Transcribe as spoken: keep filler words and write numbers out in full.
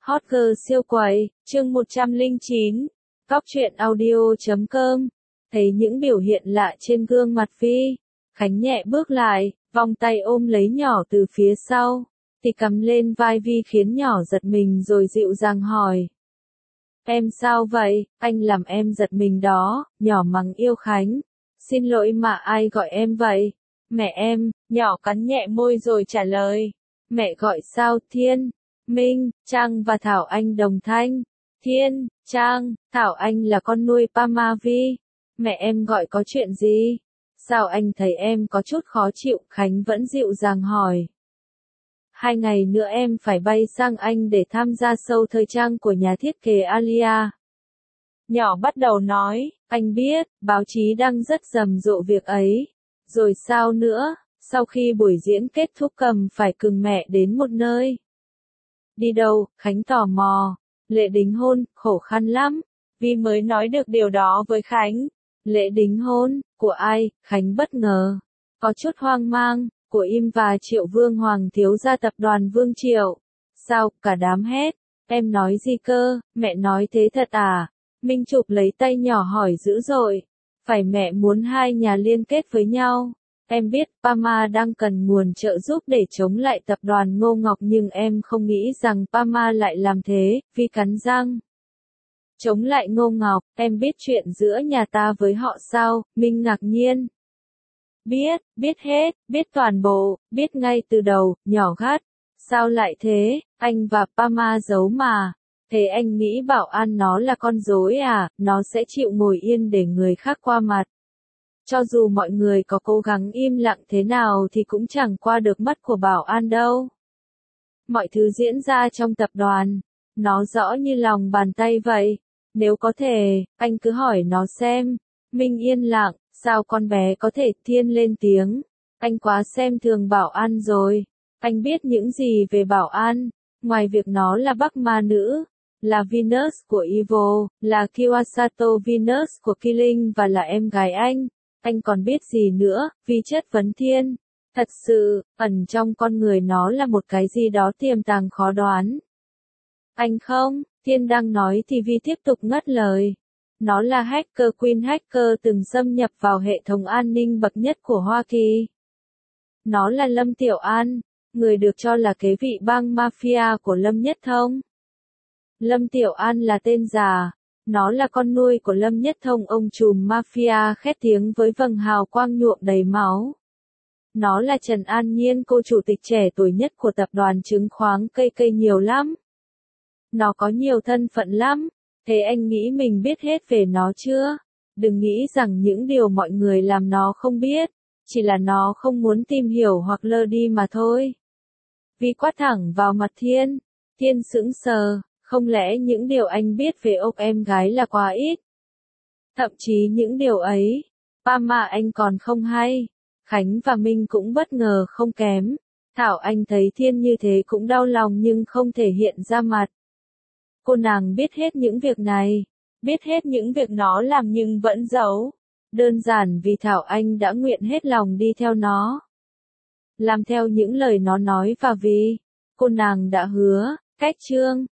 Hot girl siêu quầy, chương một trăm lẻ chín, Cóc truyện audio chấm com. Thấy những biểu hiện lạ trên gương mặt Vi, Khánh nhẹ bước lại, vòng tay ôm lấy nhỏ từ phía sau, thì cầm lên vai Vi khiến nhỏ giật mình rồi dịu dàng hỏi. Em sao vậy, anh làm em giật mình đó, nhỏ mắng yêu Khánh. Xin lỗi mà ai gọi em vậy? Mẹ em, nhỏ cắn nhẹ môi rồi trả lời. Mẹ gọi sao Thiên, Minh, Trang và Thảo Anh đồng thanh. Thiên, Trang, Thảo Anh là con nuôi Pama Vi. Mẹ em gọi có chuyện gì? Sao anh thấy em có chút khó chịu? Khánh vẫn dịu dàng hỏi. Hai ngày nữa em phải bay sang Anh để tham gia show thời trang của nhà thiết kế Alia. Nhỏ bắt đầu nói, anh biết, báo chí đang rất rầm rộ việc ấy. Rồi sao nữa, sau khi buổi diễn kết thúc cầm phải cùng mẹ đến một nơi. Đi đâu, Khánh tò mò. Lễ đính hôn, khổ khăn lắm. Vi mới nói được điều đó với Khánh. Lễ đính hôn, của ai? Khánh bất ngờ. Có chút hoang mang, của Im và Triệu Vương Hoàng thiếu gia tập đoàn Vương Triệu. Sao, cả đám hét. Em nói gì cơ, mẹ nói thế thật à? Minh chụp lấy tay nhỏ hỏi dữ dội. Phải mẹ muốn hai nhà liên kết với nhau. Em biết Pama đang cần nguồn trợ giúp để chống lại tập đoàn Ngô Ngọc nhưng em không nghĩ rằng Pama lại làm thế, Vi cắn răng. Chống lại Ngô Ngọc, em biết chuyện giữa nhà ta với họ sao? Minh ngạc nhiên. Biết, biết hết, biết toàn bộ, biết ngay từ đầu, nhỏ gắt. Sao lại thế, anh và Pama giấu mà. Thế anh nghĩ bảo an nó là con rối à, nó sẽ chịu ngồi yên để người khác qua mặt. Cho dù mọi người có cố gắng im lặng thế nào thì cũng chẳng qua được mắt của bảo an đâu. Mọi thứ diễn ra trong tập đoàn, nó rõ như lòng bàn tay vậy. Nếu có thể, anh cứ hỏi nó xem. Minh yên lặng, sao con bé có thể? Thiên lên tiếng. Anh quá xem thường bảo an rồi. Anh biết những gì về bảo an, ngoài việc nó là Bắc Ma nữ, là Venus của Evil, là Kiwasato Venus của Killing và là em gái anh. Anh còn biết gì nữa? Vi chất vấn Thiên. Thật sự, ẩn trong con người nó là một cái gì đó tiềm tàng khó đoán. Anh không, Thiên đang nói thì Vi tiếp tục ngắt lời. Nó là hacker queen hacker từng xâm nhập vào hệ thống an ninh bậc nhất của Hoa Kỳ. Nó là Lâm Tiểu An, người được cho là kế vị bang mafia của Lâm Nhất Thông. Lâm Tiểu An là tên giả. Nó là con nuôi của Lâm Nhất Thông, ông trùm mafia khét tiếng với vầng hào quang nhuộm đầy máu. Nó là Trần An Nhiên, cô chủ tịch trẻ tuổi nhất của tập đoàn chứng khoán cây cây nhiều lắm. Nó có nhiều thân phận lắm. Thế anh nghĩ mình biết hết về nó chưa? Đừng nghĩ rằng những điều mọi người làm nó không biết. Chỉ là nó không muốn tìm hiểu hoặc lơ đi mà thôi. Vi quát thẳng vào mặt Thiên. Thiên sững sờ. Không lẽ những điều anh biết về ốc em gái là quá ít? Thậm chí những điều ấy, Pama anh còn không hay. Khánh và Minh cũng bất ngờ không kém. Thảo Anh thấy Thiên như thế cũng đau lòng nhưng không thể hiện ra mặt. Cô nàng biết hết những việc này, biết hết những việc nó làm nhưng vẫn giấu. Đơn giản vì Thảo Anh đã nguyện hết lòng đi theo nó. Làm theo những lời nó nói và vì cô nàng đã hứa, cách chương.